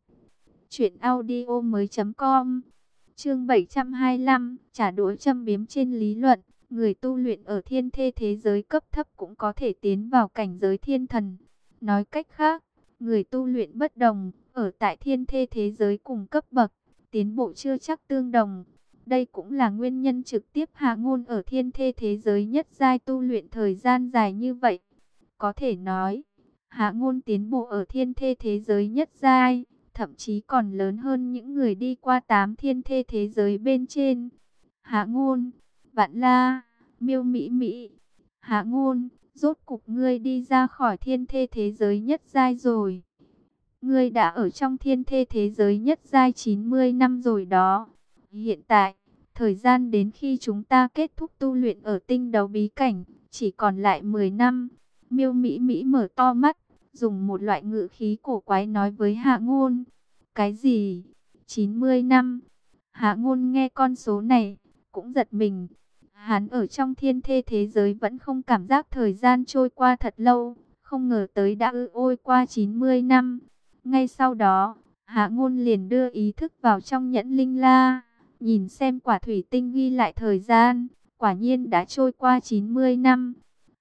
truyệnaudiomoi.com. Chương 725, trả đũa châm biếm trên lý luận, người tu luyện ở thiên thê thế giới cấp thấp cũng có thể tiến vào cảnh giới thiên thần. Nói cách khác, người tu luyện bất đồng, ở tại thiên thê thế giới cùng cấp bậc, tiến bộ chưa chắc tương đồng. Đây cũng là nguyên nhân trực tiếp Hạ Ngôn ở thiên thê thế giới nhất giai tu luyện thời gian dài như vậy. Có thể nói, Hạ Ngôn tiến bộ ở thiên thê thế giới nhất giai, thậm chí còn lớn hơn những người đi qua 8 thiên thê thế giới bên trên. Hạ Ngôn, Vạn La, Miêu Mỹ Mỹ. Hạ Ngôn, rốt cục ngươi đi ra khỏi thiên thê thế giới nhất giai rồi. Ngươi đã ở trong thiên thê thế giới nhất giai 90 năm rồi đó. Hiện tại, thời gian đến khi chúng ta kết thúc tu luyện ở tinh đấu bí cảnh, chỉ còn lại 10 năm. Miêu Mỹ Mỹ mở to mắt, dùng một loại ngữ khí cổ quái nói với Hạ Ngôn. Cái gì? 90 năm? Hạ Ngôn nghe con số này, cũng giật mình. Hắn ở trong thiên thê thế giới vẫn không cảm giác thời gian trôi qua thật lâu, không ngờ tới đã ôi qua 90 năm. Ngay sau đó, Hạ Ngôn liền đưa ý thức vào trong nhẫn linh la, nhìn xem quả thủy tinh ghi lại thời gian, quả nhiên đã trôi qua 90 năm.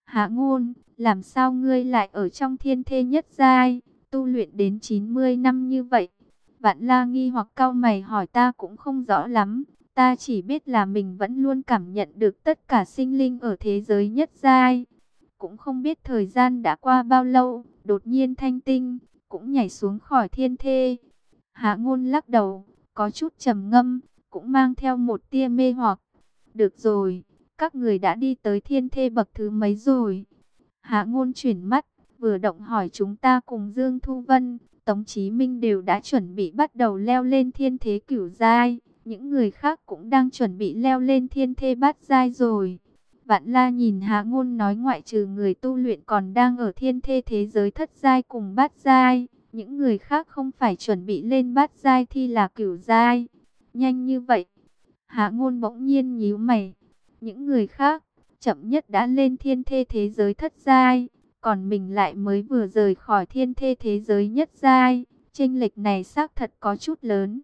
Hạ Ngôn, làm sao ngươi lại ở trong thiên thê nhất giai, tu luyện đến 90 năm như vậy? Vạn La nghi hoặc cau mày hỏi, ta cũng không rõ lắm. Ta chỉ biết là mình vẫn luôn cảm nhận được tất cả sinh linh ở thế giới nhất giai. Cũng không biết thời gian đã qua bao lâu, đột nhiên Thanh Tinh cũng nhảy xuống khỏi thiên thê. Hạ Ngôn lắc đầu, có chút trầm ngâm, cũng mang theo một tia mê hoặc. Được rồi, các người đã đi tới thiên thê bậc thứ mấy rồi? Hạ Ngôn chuyển mắt, vừa động hỏi, chúng ta cùng Dương Thu Vân, Tống Chí Minh đều đã chuẩn bị bắt đầu leo lên thiên thế cửu giai. Những người khác cũng đang chuẩn bị leo lên thiên thê bát giai rồi. Vạn La nhìn Hạ Ngôn nói, ngoại trừ người tu luyện còn đang ở thiên thê thế giới thất giai cùng bát giai, những người khác không phải chuẩn bị lên bát giai thì là cửu giai. Nhanh như vậy? Hạ Ngôn bỗng nhiên nhíu mày. Những người khác chậm nhất đã lên thiên thê thế giới thất giai, còn mình lại mới vừa rời khỏi thiên thê thế giới nhất giai. Chênh lệch này xác thật có chút lớn.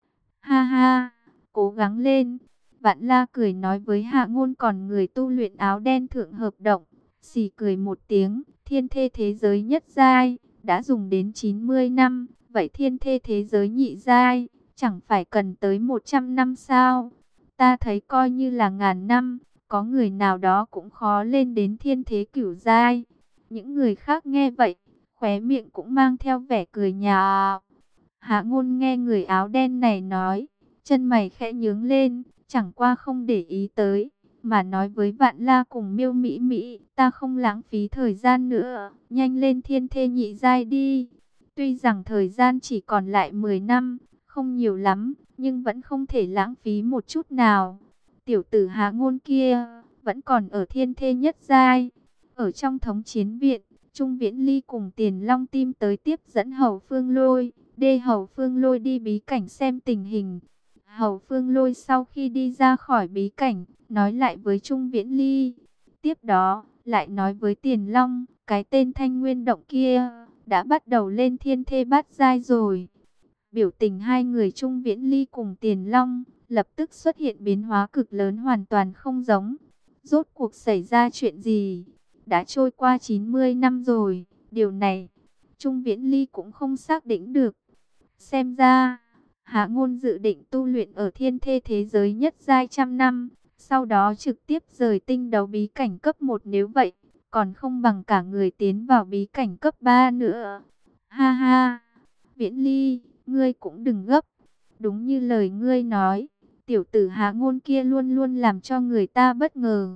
Ha ha, cố gắng lên. Vạn La cười nói với Hạ Ngôn, còn người tu luyện áo đen thượng hợp động xì cười một tiếng, thiên thê thế giới nhất giai đã dùng đến 90 năm, vậy thiên thê thế giới nhị giai chẳng phải cần tới 100 năm sao? Ta thấy coi như là ngàn năm, có người nào đó cũng khó lên đến thiên thế cửu giai. Những người khác nghe vậy, khóe miệng cũng mang theo vẻ cười nhạo. Hạ Ngôn nghe người áo đen này nói, chân mày khẽ nhướng lên, chẳng qua không để ý tới, mà nói với Vạn La cùng Miêu Mỹ Mỹ, ta không lãng phí thời gian nữa, nhanh lên thiên thê nhị giai đi. Tuy rằng thời gian chỉ còn lại 10 năm, không nhiều lắm, nhưng vẫn không thể lãng phí một chút nào. Tiểu tử Hạ Ngôn kia vẫn còn ở thiên thê nhất giai. Ở trong thống chiến viện, Trung Viễn Ly cùng Tiền Long Tim tới tiếp dẫn Hầu Phương Lôi. Hầu Phương Lôi đi bí cảnh xem tình hình. Hầu Phương Lôi sau khi đi ra khỏi bí cảnh, nói lại với Trung Viễn Ly. Tiếp đó, lại nói với Tiền Long, cái tên Thanh Nguyên Động kia đã bắt đầu lên thiên thê bát giai rồi. Biểu tình hai người Trung Viễn Ly cùng Tiền Long lập tức xuất hiện biến hóa cực lớn, hoàn toàn không giống. Rốt cuộc xảy ra chuyện gì? Đã trôi qua 90 năm rồi, điều này Trung Viễn Ly cũng không xác định được. Xem ra, Hạ Ngôn dự định tu luyện ở thiên thê thế giới nhất giai 100 năm, sau đó trực tiếp rời tinh đấu bí cảnh cấp 1, nếu vậy, còn không bằng cả người tiến vào bí cảnh cấp 3 nữa. Ha ha, Viễn Ly, ngươi cũng đừng gấp. Đúng như lời ngươi nói, tiểu tử Hạ Ngôn kia luôn luôn làm cho người ta bất ngờ.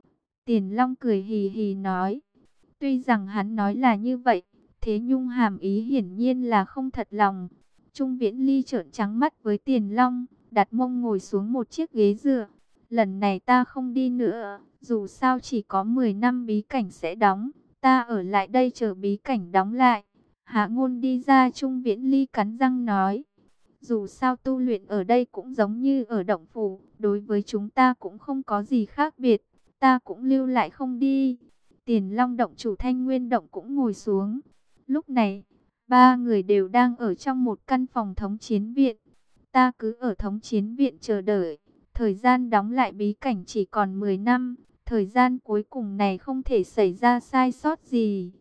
Tiền Long cười hì hì nói, tuy rằng hắn nói là như vậy, thế nhưng hàm ý hiển nhiên là không thật lòng. Trung Viễn Ly trợn trắng mắt với Tiền Long, đặt mông ngồi xuống một chiếc ghế dựa. Lần này ta không đi nữa, dù sao chỉ có 10 năm bí cảnh sẽ đóng, ta ở lại đây chờ bí cảnh đóng lại. Hạ Ngôn đi ra, Trung Viễn Ly cắn răng nói, dù sao tu luyện ở đây cũng giống như ở động phủ, đối với chúng ta cũng không có gì khác biệt, ta cũng lưu lại không đi. Tiền Long động chủ Thanh Nguyên Động cũng ngồi xuống. Lúc này, ba người đều đang ở trong một căn phòng thống chiến viện. Ta cứ ở thống chiến viện chờ đợi. Thời gian đóng lại bí cảnh chỉ còn 10 năm. Thời gian cuối cùng này không thể xảy ra sai sót gì.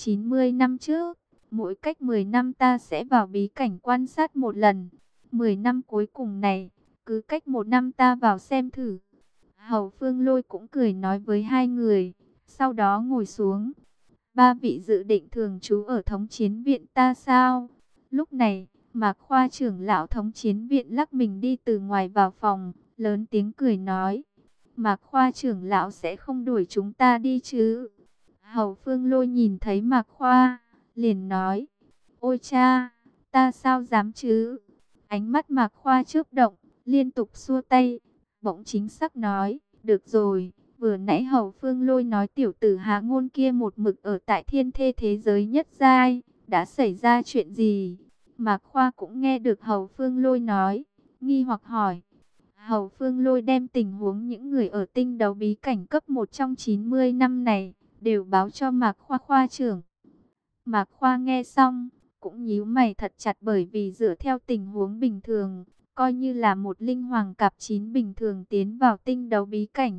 90 năm trước, mỗi cách 10 năm ta sẽ vào bí cảnh quan sát một lần. 10 năm cuối cùng này, cứ cách 1 năm ta vào xem thử. Hầu Phương Lôi cũng cười nói với hai người, sau đó ngồi xuống. Ba vị dự định thường trú ở thống chiến viện ta sao? Lúc này, Mạc Khoa trưởng lão thống chiến viện lắc mình đi từ ngoài vào phòng, lớn tiếng cười nói. Mạc Khoa trưởng lão sẽ không đuổi chúng ta đi chứ? Hầu Phương Lôi nhìn thấy Mạc Khoa, liền nói. Ôi cha, ta sao dám chứ? Ánh mắt Mạc Khoa chớp động, liên tục xua tay, bỗng chính xác nói. Được rồi. Vừa nãy Hầu Phương Lôi nói tiểu tử Hạ Ngôn kia một mực ở tại thiên thê thế giới nhất giai, đã xảy ra chuyện gì? Mạc Khoa cũng nghe được Hầu Phương Lôi nói, nghi hoặc hỏi. Hầu Phương Lôi đem tình huống những người ở tinh đấu bí cảnh cấp 1 trong 90 năm này, đều báo cho Mạc Khoa khoa trưởng. Mạc Khoa nghe xong, cũng nhíu mày thật chặt, bởi vì dựa theo tình huống bình thường, coi như là một linh hoàng cạp 9 bình thường tiến vào tinh đấu bí cảnh,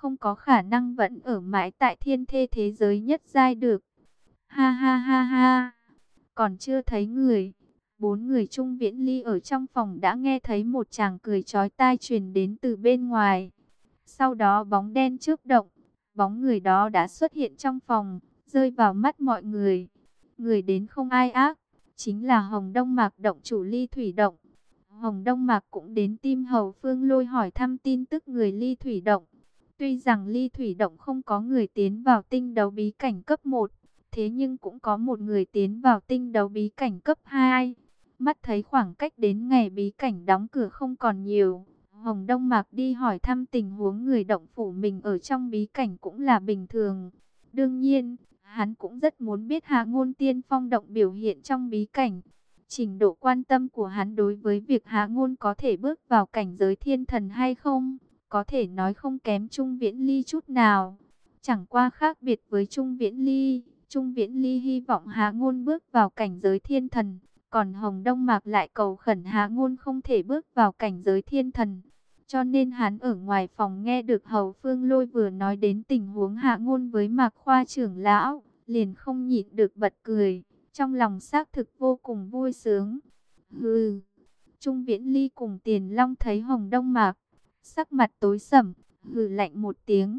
không có khả năng vẫn ở mãi tại thiên thê thế giới nhất giai được. Ha ha ha ha, còn chưa thấy người. Bốn người Trung Viễn Ly ở trong phòng đã nghe thấy một tràng cười chói tai truyền đến từ bên ngoài. Sau đó bóng đen chớp động, bóng người đó đã xuất hiện trong phòng, rơi vào mắt mọi người. Người đến không ai ác, chính là Hồng Đông Mạc động chủ Ly Thủy Động. Hồng Đông Mạc cũng đến Tim Hầu Phương Lôi hỏi thăm tin tức người Ly Thủy Động. Tuy rằng Ly Thủy Động không có người tiến vào tinh đấu bí cảnh cấp 1, thế nhưng cũng có một người tiến vào tinh đấu bí cảnh cấp 2. Mắt thấy khoảng cách đến ngày bí cảnh đóng cửa không còn nhiều, Hồng Đông Mạc đi hỏi thăm tình huống người động phủ mình ở trong bí cảnh cũng là bình thường. Đương nhiên, hắn cũng rất muốn biết Hạ Ngôn Tiên Phong động biểu hiện trong bí cảnh. Trình độ quan tâm của hắn đối với việc Hạ Ngôn có thể bước vào cảnh giới thiên thần hay không, có thể nói không kém Trung Viễn Ly chút nào. Chẳng qua khác biệt với Trung Viễn Ly, Trung Viễn Ly hy vọng Hạ Ngôn bước vào cảnh giới thiên thần, còn Hồng Đông Mạc lại cầu khẩn Hạ Ngôn không thể bước vào cảnh giới thiên thần. Cho nên hắn ở ngoài phòng nghe được Hầu Phương Lôi vừa nói đến tình huống Hạ Ngôn với Mạc Khoa trưởng lão, liền không nhịn được bật cười, trong lòng xác thực vô cùng vui sướng. Hừ. Trung Viễn Ly cùng Tiền Long thấy Hồng Đông Mạc, sắc mặt tối sầm, hừ lạnh một tiếng.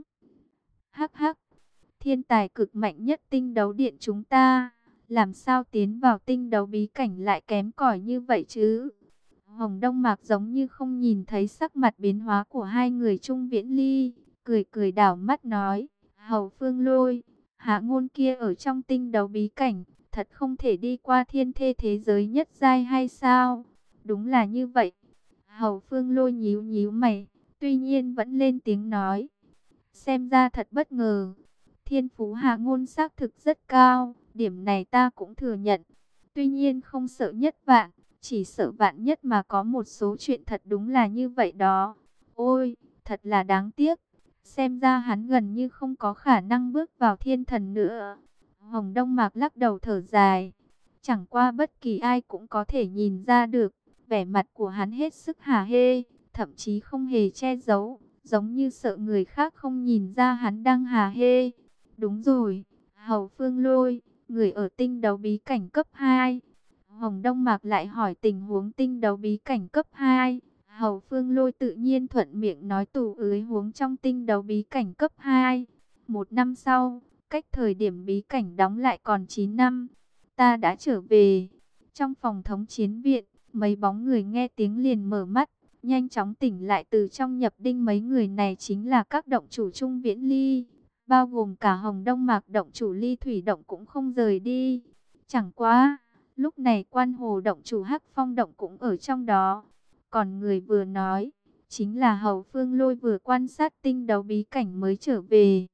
Hắc hắc, thiên tài cực mạnh nhất tinh đấu điện chúng ta, làm sao tiến vào tinh đấu bí cảnh lại kém cỏi như vậy chứ? Hồng Đông Mạc giống như không nhìn thấy sắc mặt biến hóa của hai người Trung Viễn Ly, cười cười đảo mắt nói, Hầu Phương Lôi, Hạ Ngôn kia ở trong tinh đấu bí cảnh, thật không thể đi qua thiên thê thế giới nhất giai hay sao? Đúng là như vậy. Hầu Phương Lôi nhíu nhíu mày, tuy nhiên vẫn lên tiếng nói, xem ra thật bất ngờ. Thiên phú Hạ Ngôn xác thực rất cao, điểm này ta cũng thừa nhận. Tuy nhiên không sợ nhất vạn, chỉ sợ vạn nhất mà có một số chuyện thật đúng là như vậy đó. Ôi, thật là đáng tiếc. Xem ra hắn gần như không có khả năng bước vào thiên thần nữa. Hồng Đông Mạc lắc đầu thở dài. Chẳng qua bất kỳ ai cũng có thể nhìn ra được, vẻ mặt của hắn hết sức hả hê, thậm chí không hề che giấu, giống như sợ người khác không nhìn ra hắn đang hả hê. Đúng rồi, Hầu Phương Lôi, người ở tinh đấu bí cảnh cấp 2. Hồng Đông Mạc lại hỏi tình huống tinh đấu bí cảnh cấp 2. Hầu Phương Lôi tự nhiên thuận miệng nói tù ới huống trong tinh đấu bí cảnh cấp 2. Một năm sau, cách thời điểm bí cảnh đóng lại còn 9 năm, ta đã trở về. Trong phòng thống chiến viện, mấy bóng người nghe tiếng liền mở mắt, nhanh chóng tỉnh lại từ trong nhập đinh. Mấy người này chính là các động chủ Trung Viễn Ly, bao gồm cả Hồng Đông Mạc động chủ Ly Thủy Động cũng không rời đi. Chẳng quá, lúc này Quan Hồ động chủ Hắc Phong động cũng ở trong đó. Còn người vừa nói, chính là Hầu Phương Lôi vừa quan sát tinh đấu bí cảnh mới trở về.